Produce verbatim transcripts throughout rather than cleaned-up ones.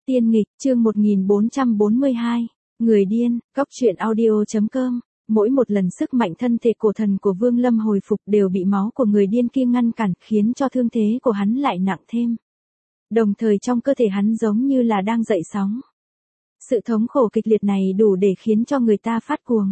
Tiên nghịch, chương một nghìn bốn trăm bốn mươi hai, người điên, cóc truyện audio chấm com. Mỗi một lần sức mạnh thân thể cổ thần của Vương Lâm hồi phục đều bị máu của người điên kia ngăn cản, khiến cho thương thế của hắn lại nặng thêm. Đồng thời trong cơ thể hắn giống như là đang dậy sóng. Sự thống khổ kịch liệt này đủ để khiến cho người ta phát cuồng.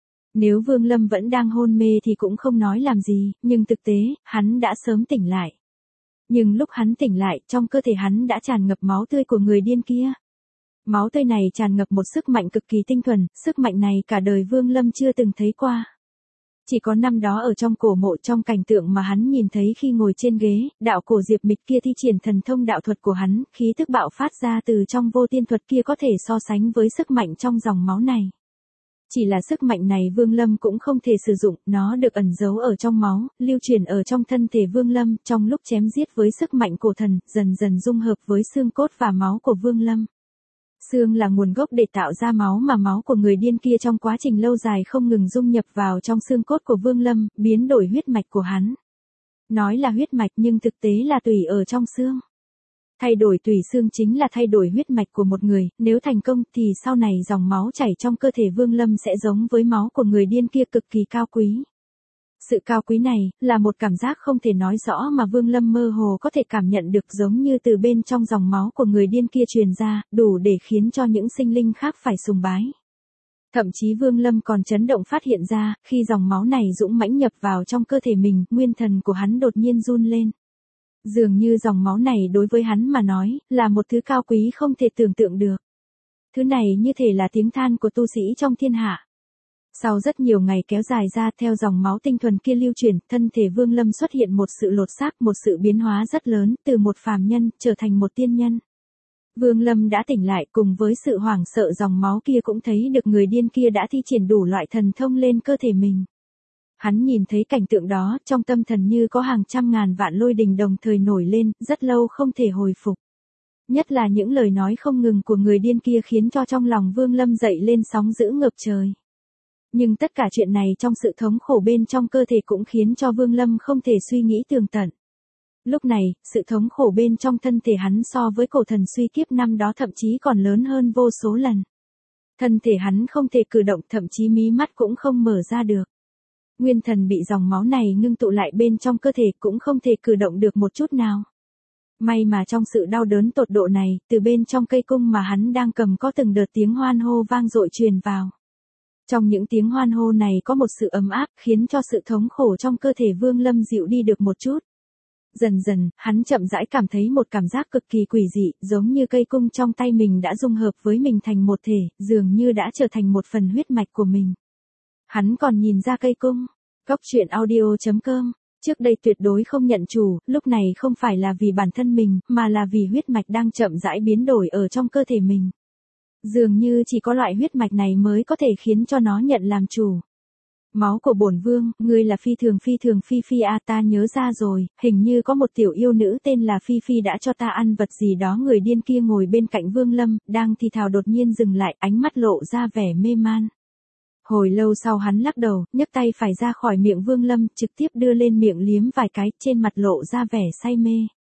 Nếu Vương Lâm vẫn đang hôn mê thì cũng không nói làm gì, nhưng thực tế, hắn đã sớm tỉnh lại. Nhưng lúc hắn tỉnh lại, trong cơ thể hắn đã tràn ngập máu tươi của người điên kia. Máu tươi này tràn ngập một sức mạnh cực kỳ tinh thuần, sức mạnh này cả đời Vương Lâm chưa từng thấy qua. Chỉ có năm đó ở trong cổ mộ, trong cảnh tượng mà hắn nhìn thấy khi ngồi trên ghế, đạo cổ Diệp Mịch kia thi triển thần thông đạo thuật của hắn, khí tức bạo phát ra từ trong vô tiên thuật kia có thể so sánh với sức mạnh trong dòng máu này. Chỉ là sức mạnh này Vương Lâm cũng không thể sử dụng, nó được ẩn giấu ở trong máu, lưu truyền ở trong thân thể Vương Lâm, trong lúc chém giết với sức mạnh cổ thần, dần dần dung hợp với xương cốt và máu của Vương Lâm. Xương là nguồn gốc để tạo ra máu, mà máu của người điên kia trong quá trình lâu dài không ngừng dung nhập vào trong xương cốt của Vương Lâm, biến đổi huyết mạch của hắn. Nói là huyết mạch nhưng thực tế là tủy ở trong xương. Thay đổi tủy xương chính là thay đổi huyết mạch của một người, nếu thành công thì sau này dòng máu chảy trong cơ thể Vương Lâm sẽ giống với máu của người điên kia, cực kỳ cao quý. Sự cao quý này, là một cảm giác không thể nói rõ mà Vương Lâm mơ hồ có thể cảm nhận được, giống như từ bên trong dòng máu của người điên kia truyền ra, đủ để khiến cho những sinh linh khác phải sùng bái. Thậm chí Vương Lâm còn chấn động phát hiện ra, khi dòng máu này dũng mãnh nhập vào trong cơ thể mình, nguyên thần của hắn đột nhiên run lên. Dường như dòng máu này đối với hắn mà nói, là một thứ cao quý không thể tưởng tượng được. Thứ này như thể là tiếng than của tu sĩ trong thiên hạ. Sau rất nhiều ngày kéo dài ra, theo dòng máu tinh thuần kia lưu truyền, thân thể Vương Lâm xuất hiện một sự lột xác, một sự biến hóa rất lớn, từ một phàm nhân, trở thành một tiên nhân. Vương Lâm đã tỉnh lại, cùng với sự hoảng sợ dòng máu kia cũng thấy được người điên kia đã thi triển đủ loại thần thông lên cơ thể mình. Hắn nhìn thấy cảnh tượng đó, trong tâm thần như có hàng trăm ngàn vạn lôi đình đồng thời nổi lên, rất lâu không thể hồi phục. Nhất là những lời nói không ngừng của người điên kia khiến cho trong lòng Vương Lâm dậy lên sóng dữ ngập trời. Nhưng tất cả chuyện này trong sự thống khổ bên trong cơ thể cũng khiến cho Vương Lâm không thể suy nghĩ tường tận. Lúc này, sự thống khổ bên trong thân thể hắn so với cổ thần suy kiếp năm đó thậm chí còn lớn hơn vô số lần. Thân thể hắn không thể cử động, thậm chí mí mắt cũng không mở ra được. Nguyên thần bị dòng máu này ngưng tụ lại bên trong cơ thể, cũng không thể cử động được một chút nào. May mà trong sự đau đớn tột độ này, từ bên trong cây cung mà hắn đang cầm có từng đợt tiếng hoan hô vang dội truyền vào. Trong những tiếng hoan hô này có một sự ấm áp, khiến cho sự thống khổ trong cơ thể Vương Lâm dịu đi được một chút. Dần dần, hắn chậm rãi cảm thấy một cảm giác cực kỳ quỷ dị, giống như cây cung trong tay mình đã dung hợp với mình thành một thể, dường như đã trở thành một phần huyết mạch của mình. Hắn còn nhìn ra cây cung. Cóc truyện audio chấm com. Trước đây tuyệt đối không nhận chủ, lúc này không phải là vì bản thân mình, mà là vì huyết mạch đang chậm rãi biến đổi ở trong cơ thể mình. Dường như chỉ có loại huyết mạch này mới có thể khiến cho nó nhận làm chủ. Máu của bổn vương, ngươi là phi thường phi thường Phi Phi à, ta nhớ ra rồi, hình như có một tiểu yêu nữ tên là Phi Phi đã cho ta ăn vật gì đó. Người điên kia ngồi bên cạnh Vương Lâm, đang thì thào đột nhiên dừng lại, ánh mắt lộ ra vẻ mê man. Hồi lâu sau hắn lắc đầu, nhấc tay phải ra khỏi miệng Vương Lâm, trực tiếp đưa lên miệng liếm vài cái, trên mặt lộ ra vẻ say mê.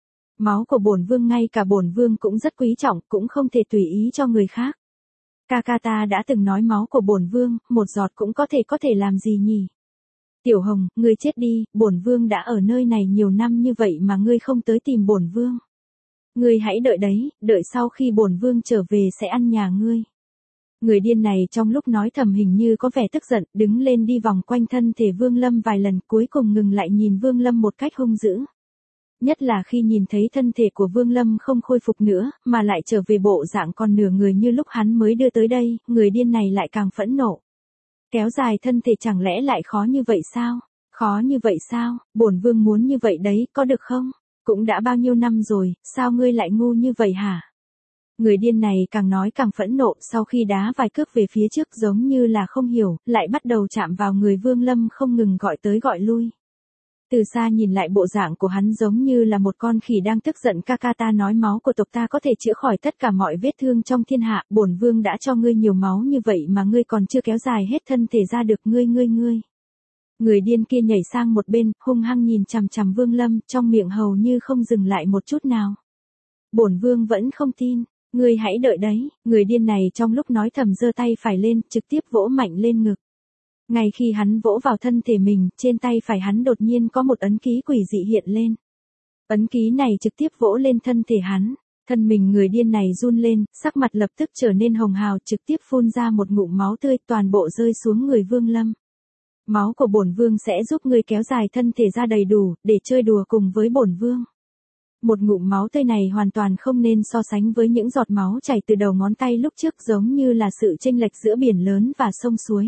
Máu của bổn vương ngay cả bổn vương cũng rất quý trọng, cũng không thể tùy ý cho người khác. Ca ca ta đã từng nói máu của bổn vương, một giọt cũng có thể có thể làm gì nhỉ? Tiểu Hồng, ngươi chết đi, bổn vương đã ở nơi này nhiều năm như vậy mà ngươi không tới tìm bổn vương. Ngươi hãy đợi đấy, đợi sau khi bổn vương trở về sẽ ăn nhà ngươi. Người điên này trong lúc nói thầm hình như có vẻ tức giận, đứng lên đi vòng quanh thân thể Vương Lâm vài lần, cuối cùng ngừng lại nhìn Vương Lâm một cách hung dữ. Nhất là khi nhìn thấy thân thể của Vương Lâm không khôi phục nữa, mà lại trở về bộ dạng còn nửa người như lúc hắn mới đưa tới đây, người điên này lại càng phẫn nộ. Kéo dài thân thể chẳng lẽ lại khó như vậy sao? Khó như vậy sao? Bổn vương muốn như vậy đấy, có được không? Cũng đã bao nhiêu năm rồi, sao ngươi lại ngu như vậy hả? Người điên này càng nói càng phẫn nộ, sau khi đá vài cước về phía trước giống như là không hiểu, lại bắt đầu chạm vào người Vương Lâm không ngừng gọi tới gọi lui. Từ xa nhìn lại bộ dạng của hắn giống như là một con khỉ đang tức giận. Ca ca ta nói máu của tộc ta có thể chữa khỏi tất cả mọi vết thương trong thiên hạ, bổn vương đã cho ngươi nhiều máu như vậy mà ngươi còn chưa kéo dài hết thân thể ra được, ngươi ngươi ngươi. Người điên kia nhảy sang một bên, hung hăng nhìn chằm chằm Vương Lâm, trong miệng hầu như không dừng lại một chút nào. Bổn vương vẫn không tin. Ngươi hãy đợi đấy, người điên này trong lúc nói thầm giơ tay phải lên, trực tiếp vỗ mạnh lên ngực. Ngay khi hắn vỗ vào thân thể mình, trên tay phải hắn đột nhiên có một ấn ký quỷ dị hiện lên. Ấn ký này trực tiếp vỗ lên thân thể hắn. Thân mình người điên này run lên, sắc mặt lập tức trở nên hồng hào, trực tiếp phun ra một ngụm máu tươi, toàn bộ rơi xuống người Vương Lâm. Máu của bổn vương sẽ giúp ngươi kéo dài thân thể ra đầy đủ, để chơi đùa cùng với bổn vương. Một ngụm máu tươi này hoàn toàn không nên so sánh với những giọt máu chảy từ đầu ngón tay lúc trước, giống như là sự chênh lệch giữa biển lớn và sông suối.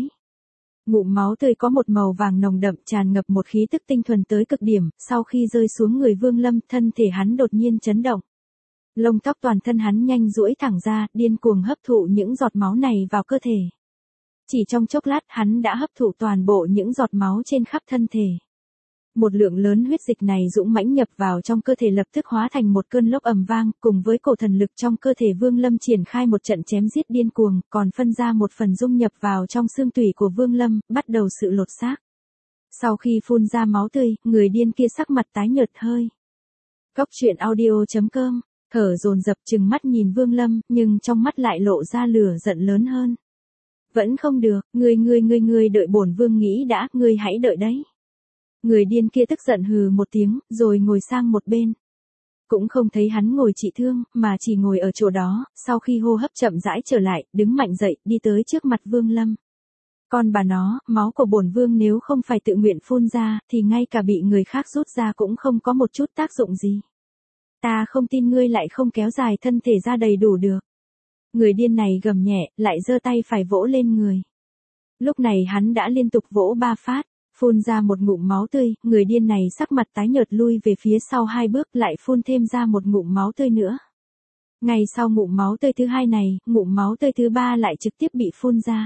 Ngụm máu tươi có một màu vàng nồng đậm, tràn ngập một khí tức tinh thuần tới cực điểm, sau khi rơi xuống người Vương Lâm, thân thể hắn đột nhiên chấn động. Lông tóc toàn thân hắn nhanh duỗi thẳng ra, điên cuồng hấp thụ những giọt máu này vào cơ thể. Chỉ trong chốc lát hắn đã hấp thụ toàn bộ những giọt máu trên khắp thân thể. Một lượng lớn huyết dịch này dũng mãnh nhập vào trong cơ thể, lập tức hóa thành một cơn lốc ầm vang, cùng với cổ thần lực trong cơ thể Vương Lâm triển khai một trận chém giết điên cuồng, còn phân ra một phần dung nhập vào trong xương tủy của Vương Lâm, bắt đầu sự lột xác. Sau khi phun ra máu tươi, người điên kia sắc mặt tái nhợt hơi. Cóc truyện audio chấm com, thở dồn dập trừng mắt nhìn Vương Lâm, nhưng trong mắt lại lộ ra lửa giận lớn hơn. Vẫn không được, ngươi ngươi ngươi ngươi đợi bổn vương nghĩ đã, ngươi hãy đợi đấy. Người điên kia tức giận hừ một tiếng, rồi ngồi sang một bên. Cũng không thấy hắn ngồi trị thương, mà chỉ ngồi ở chỗ đó, sau khi hô hấp chậm rãi trở lại, đứng mạnh dậy, đi tới trước mặt Vương Lâm. Con bà nó, máu của bổn vương nếu không phải tự nguyện phun ra, thì ngay cả bị người khác rút ra cũng không có một chút tác dụng gì. Ta không tin ngươi lại không kéo dài thân thể ra đầy đủ được. Người điên này gầm nhẹ, lại giơ tay phải vỗ lên người. Lúc này hắn đã liên tục vỗ ba phát, phun ra một ngụm máu tươi, người điên này sắc mặt tái nhợt lui về phía sau hai bước, lại phun thêm ra một ngụm máu tươi nữa. Ngay sau ngụm máu tươi thứ hai này, ngụm máu tươi thứ ba lại trực tiếp bị phun ra.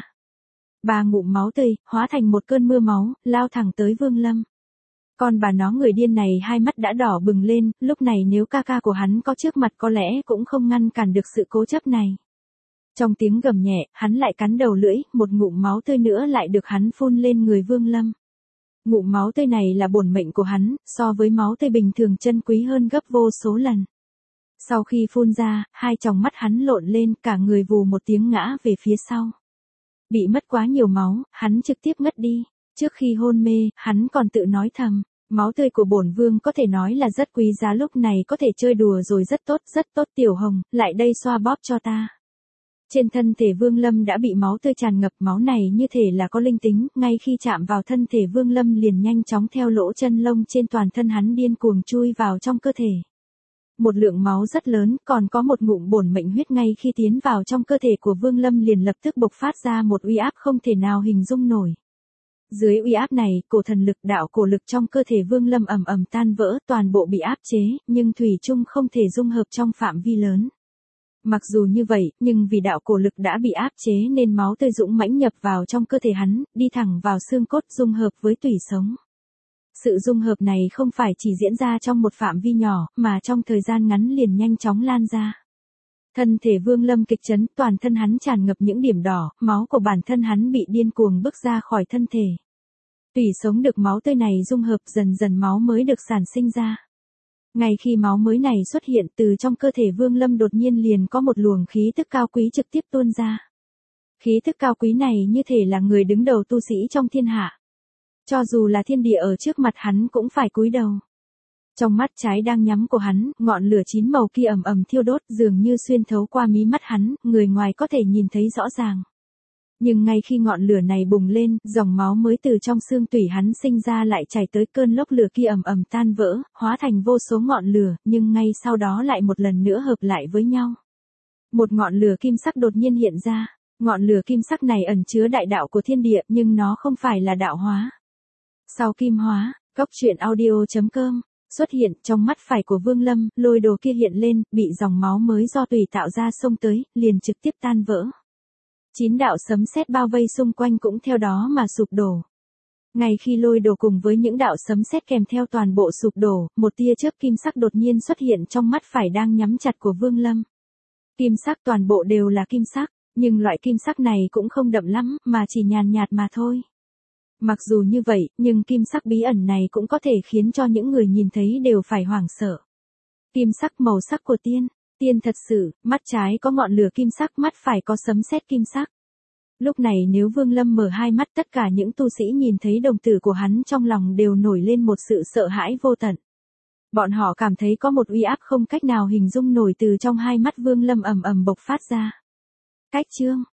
Ba ngụm máu tươi, hóa thành một cơn mưa máu, lao thẳng tới Vương Lâm. Còn bà nó, người điên này hai mắt đã đỏ bừng lên, lúc này nếu ca ca của hắn có trước mặt có lẽ cũng không ngăn cản được sự cố chấp này. Trong tiếng gầm nhẹ, hắn lại cắn đầu lưỡi, một ngụm máu tươi nữa lại được hắn phun lên người Vương Lâm. Ngụm máu tươi này là bổn mệnh của hắn, so với máu tươi bình thường chân quý hơn gấp vô số lần. Sau khi phun ra, hai tròng mắt hắn lộn lên, cả người vù một tiếng ngã về phía sau. Bị mất quá nhiều máu, hắn trực tiếp ngất đi. Trước khi hôn mê, hắn còn tự nói thầm, máu tươi của bổn vương có thể nói là rất quý giá, lúc này có thể chơi đùa rồi, rất tốt, rất tốt. Tiểu Hồng, lại đây xoa bóp cho ta. Trên thân thể Vương Lâm đã bị máu tươi tràn ngập, máu này như thể là có linh tính, ngay khi chạm vào thân thể Vương Lâm liền nhanh chóng theo lỗ chân lông trên toàn thân hắn điên cuồng chui vào trong cơ thể. Một lượng máu rất lớn, còn có một ngụm bổn mệnh huyết ngay khi tiến vào trong cơ thể của Vương Lâm liền lập tức bộc phát ra một uy áp không thể nào hình dung nổi. Dưới uy áp này, cổ thần lực, đạo cổ lực trong cơ thể Vương Lâm ầm ầm tan vỡ, toàn bộ bị áp chế, nhưng thủy chung không thể dung hợp trong phạm vi lớn. Mặc dù như vậy, nhưng vì đạo cổ lực đã bị áp chế nên máu tươi dũng mãnh nhập vào trong cơ thể hắn, đi thẳng vào xương cốt dung hợp với tủy sống. Sự dung hợp này không phải chỉ diễn ra trong một phạm vi nhỏ, mà trong thời gian ngắn liền nhanh chóng lan ra. Thân thể Vương Lâm kịch chấn, toàn thân hắn tràn ngập những điểm đỏ, máu của bản thân hắn bị điên cuồng bức ra khỏi thân thể. Tủy sống được máu tươi này dung hợp, dần dần máu mới được sản sinh ra. Ngay khi máu mới này xuất hiện, từ trong cơ thể Vương Lâm đột nhiên liền có một luồng khí tức cao quý trực tiếp tuôn ra. Khí tức cao quý này như thể là người đứng đầu tu sĩ trong thiên hạ. Cho dù là thiên địa ở trước mặt hắn cũng phải cúi đầu. Trong mắt trái đang nhắm của hắn, ngọn lửa chín màu kia ầm ầm thiêu đốt, dường như xuyên thấu qua mí mắt hắn, người ngoài có thể nhìn thấy rõ ràng. Nhưng ngay khi ngọn lửa này bùng lên, dòng máu mới từ trong xương tủy hắn sinh ra lại chảy tới, cơn lốc lửa kia ầm ầm tan vỡ, hóa thành vô số ngọn lửa, nhưng ngay sau đó lại một lần nữa hợp lại với nhau. Một ngọn lửa kim sắc đột nhiên hiện ra, ngọn lửa kim sắc này ẩn chứa đại đạo của thiên địa, nhưng nó không phải là đạo hóa. Sau kim hóa, cóc truyện audio chấm com xuất hiện, trong mắt phải của Vương Lâm, lôi đồ kia hiện lên, bị dòng máu mới do tùy tạo ra xông tới, liền trực tiếp tan vỡ. Chín đạo sấm sét bao vây xung quanh cũng theo đó mà sụp đổ. Ngay khi lôi đồ cùng với những đạo sấm sét kèm theo toàn bộ sụp đổ, một tia chớp kim sắc đột nhiên xuất hiện trong mắt phải đang nhắm chặt của Vương Lâm. Kim sắc toàn bộ đều là kim sắc, nhưng loại kim sắc này cũng không đậm lắm, mà chỉ nhàn nhạt mà thôi. Mặc dù như vậy, nhưng kim sắc bí ẩn này cũng có thể khiến cho những người nhìn thấy đều phải hoảng sợ. Kim sắc màu sắc của tiên, Tiên thật sự, mắt trái có ngọn lửa kim sắc, mắt phải có sấm sét kim sắc. Lúc này nếu Vương Lâm mở hai mắt, tất cả những tu sĩ nhìn thấy đồng tử của hắn trong lòng đều nổi lên một sự sợ hãi vô tận. Bọn họ cảm thấy có một uy áp không cách nào hình dung nổi từ trong hai mắt Vương Lâm ầm ầm bộc phát ra. Cách chương